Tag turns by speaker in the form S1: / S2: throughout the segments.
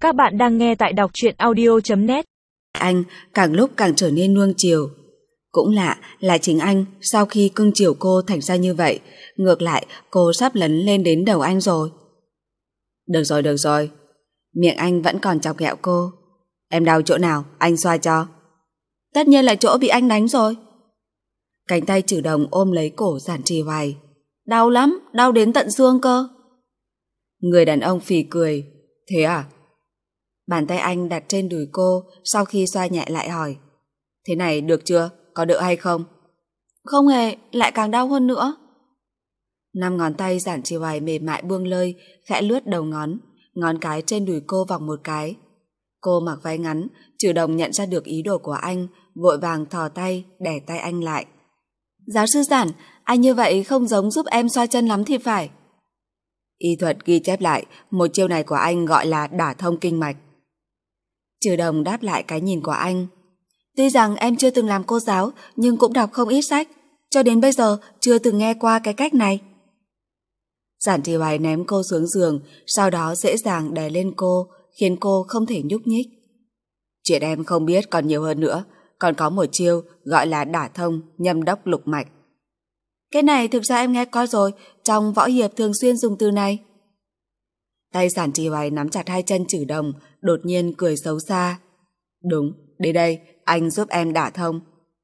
S1: Các bạn đang nghe tại đọc truyện audio.net.
S2: Anh càng lúc càng trở nên nuông chiều. Cũng lạ là chính anh sau khi cưng chiều cô thành ra như vậy, ngược lại cô sắp lấn lên đến đầu anh rồi. Được rồi. Miệng anh vẫn còn chọc ghẹo cô. Em đau chỗ nào, anh xoa cho.
S3: Tất nhiên là chỗ bị anh đánh rồi.
S2: Cánh tay Trử Đồng ôm lấy cổ Giản Trì Hoài.
S3: Đau lắm, đau đến tận xương cơ.
S2: Người đàn ông phì cười. Thế à? Bàn tay anh đặt trên đùi cô, sau khi xoa nhẹ lại hỏi. Thế này được chưa? Có đỡ hay không?
S3: Không hề, lại càng đau hơn nữa.
S2: 5 ngón tay Giản Trì Hoài mềm mại buông lơi, khẽ lướt đầu ngón cái trên đùi cô vòng một cái. Cô mặc váy ngắn, Trử Đồng nhận ra được ý đồ của anh, vội vàng thò tay, đè tay anh lại.
S3: Giáo sư Giản, anh như vậy không giống giúp em xoa chân lắm thì phải.
S2: Y thuật ghi chép lại, một chiêu này của anh gọi là đả thông kinh mạch. Trử Đồng đáp lại cái nhìn của anh.
S3: Tuy rằng em chưa từng làm cô giáo, nhưng cũng đọc không ít sách. Cho đến bây giờ chưa từng nghe qua cái cách này.
S2: Giản Trì Hoài ném cô xuống giường, sau đó dễ dàng đè lên cô, khiến cô không thể nhúc nhích. Chuyện em không biết còn nhiều hơn nữa, còn có một chiêu gọi là đả thông nhâm đốc lục mạch.
S3: Cái này thực ra em nghe coi rồi, trong võ hiệp thường xuyên dùng từ này.
S2: Tay Giản Trì Hoài nắm chặt hai chân Trử Đồng, đột nhiên cười xấu xa. Đúng, đến đây, anh giúp em đả thông.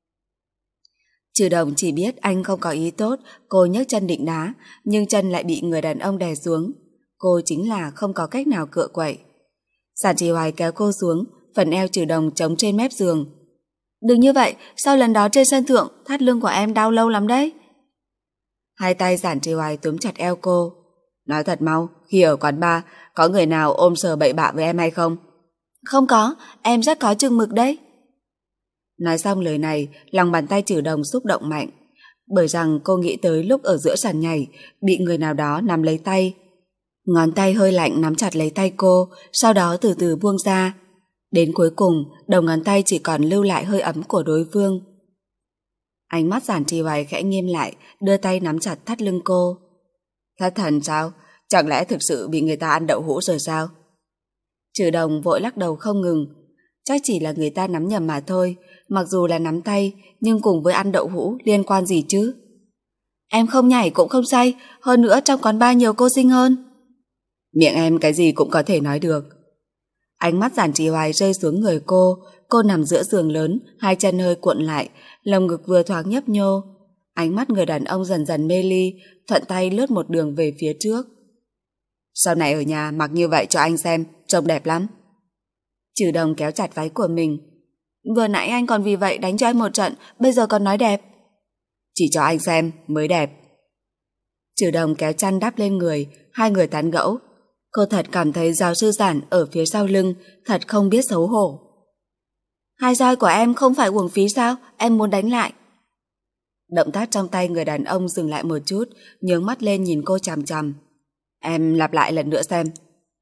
S2: Trử Đồng chỉ biết anh không có ý tốt, cô nhấc chân định đá, nhưng chân lại bị người đàn ông đè xuống. Cô chính là không có cách nào cựa quậy. Giản Trì Hoài kéo cô xuống, phần eo Trử Đồng chống trên mép giường.
S3: Đừng như vậy, sau lần đó trên sân thượng, thắt lưng của em đau lâu lắm đấy.
S2: Hai tay Giản Trì Hoài túm chặt eo cô. Nói thật mau, khi ở quán bar, có người nào ôm sờ bậy bạ với em hay không?
S3: Không có, em rất có chừng mực đấy.
S2: Nói xong lời này, lòng bàn tay Trử Đồng xúc động mạnh, bởi rằng cô nghĩ tới lúc ở giữa sàn nhảy, bị người nào đó nắm lấy tay. Ngón tay hơi lạnh nắm chặt lấy tay cô, sau đó từ từ buông ra. Đến cuối cùng, đầu ngón tay chỉ còn lưu lại hơi ấm của đối phương. Ánh mắt Giản Trì Hoài khẽ nghiêm lại, đưa tay nắm chặt thắt lưng cô. Thất thần sao? Chẳng lẽ thực sự bị người ta ăn đậu hũ rồi sao? Trử Đồng vội lắc đầu không ngừng. Chắc chỉ là người ta nắm nhầm mà thôi, mặc dù là nắm tay, nhưng cùng với ăn đậu hũ liên quan gì chứ?
S3: Em không nhảy cũng không say, hơn nữa trong quán bar nhiều cô xinh hơn.
S2: Miệng em cái gì cũng có thể nói được. Ánh mắt Giản Trì Hoài rơi xuống người cô nằm giữa giường lớn, hai chân hơi cuộn lại, lồng ngực vừa thoáng nhấp nhô. Ánh mắt người đàn ông dần dần mê ly, thuận tay lướt một đường về phía trước. Sau này ở nhà mặc như vậy cho anh xem, trông đẹp lắm. Trử Đồng kéo chặt váy của mình.
S3: Vừa nãy anh còn vì vậy đánh cho em một trận, bây giờ còn nói đẹp.
S2: Chỉ cho anh xem mới đẹp. Trử Đồng kéo chăn đắp lên người, hai người tán gẫu. Cô thật cảm thấy giáo sư Giản ở phía sau lưng thật không biết xấu hổ.
S3: Hai roi của em không phải uổng phí sao? Em muốn đánh lại.
S2: Động tác trong tay người đàn ông dừng lại một chút, nhướng mắt lên nhìn cô chằm chằm. Em lặp lại lần nữa xem.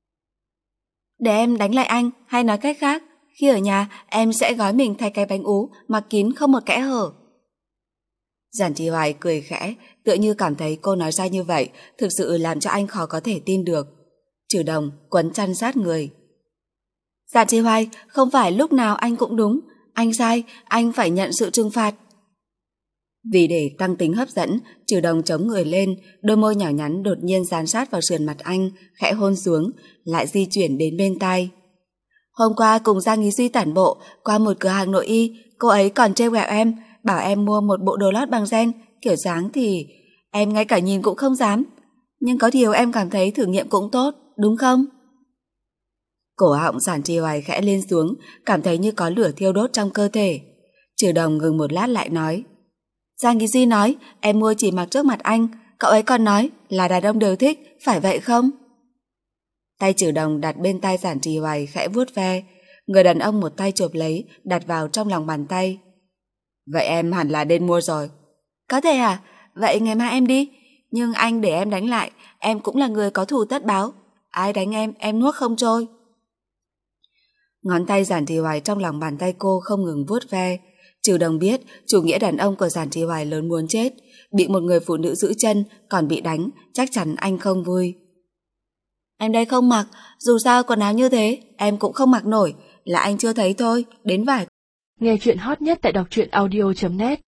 S3: Để em đánh lại anh, hay nói cách khác, khi ở nhà em sẽ gói mình thay cái bánh ú, mặc kín không một kẽ hở.
S2: Giản Trì Hoài cười khẽ, tựa như cảm thấy cô nói ra như vậy thực sự làm cho anh khó có thể tin được. Trử Đồng quấn chăn sát người.
S3: Giản Trì Hoài, không phải lúc nào anh cũng đúng. Anh sai, anh phải nhận sự trừng phạt.
S2: Vì để tăng tính hấp dẫn, Trử Đồng chống người lên, đôi môi nhỏ nhắn đột nhiên dán sát vào sườn mặt anh, khẽ hôn xuống, lại di chuyển đến bên tai.
S3: Hôm qua cùng Giang Ý Duy tản bộ, qua một cửa hàng nội y, cô ấy còn trêu ghẹo em, bảo em mua một bộ đồ lót bằng ren, kiểu dáng thì em ngay cả nhìn cũng không dám. Nhưng có điều em cảm thấy thử nghiệm cũng tốt, đúng không?
S2: Cổ họng Giản Trì Hoài khẽ lên xuống, cảm thấy như có lửa thiêu đốt trong cơ thể. Trử Đồng ngừng một lát lại nói.
S3: Giang Ý Duy nói em mua chỉ mặc trước mặt anh, cậu ấy còn nói là đàn ông đều thích, phải vậy không?
S2: Tay Trử Đồng đặt bên tai Giản Trì Hoài khẽ vuốt ve, người đàn ông một tay chộp lấy, đặt vào trong lòng bàn tay. Vậy em hẳn là nên mua rồi.
S3: Có thể à? Vậy ngày mai em đi. Nhưng anh để em đánh lại, em cũng là người có thù tất báo. Ai đánh em nuốt không trôi.
S2: Ngón tay Giản Trì Hoài trong lòng bàn tay cô không ngừng vuốt ve. Trừ Đồng biết chủ nghĩa đàn ông của Giản Trì Hoài lớn muốn chết, bị một người phụ nữ giữ chân còn bị đánh, chắc chắn anh không vui.
S3: Em đây không mặc, dù sao quần áo như thế em cũng không mặc nổi, là anh chưa thấy thôi, đến vải.
S1: Nghe chuyện hot nhất tại đọc truyện audio.net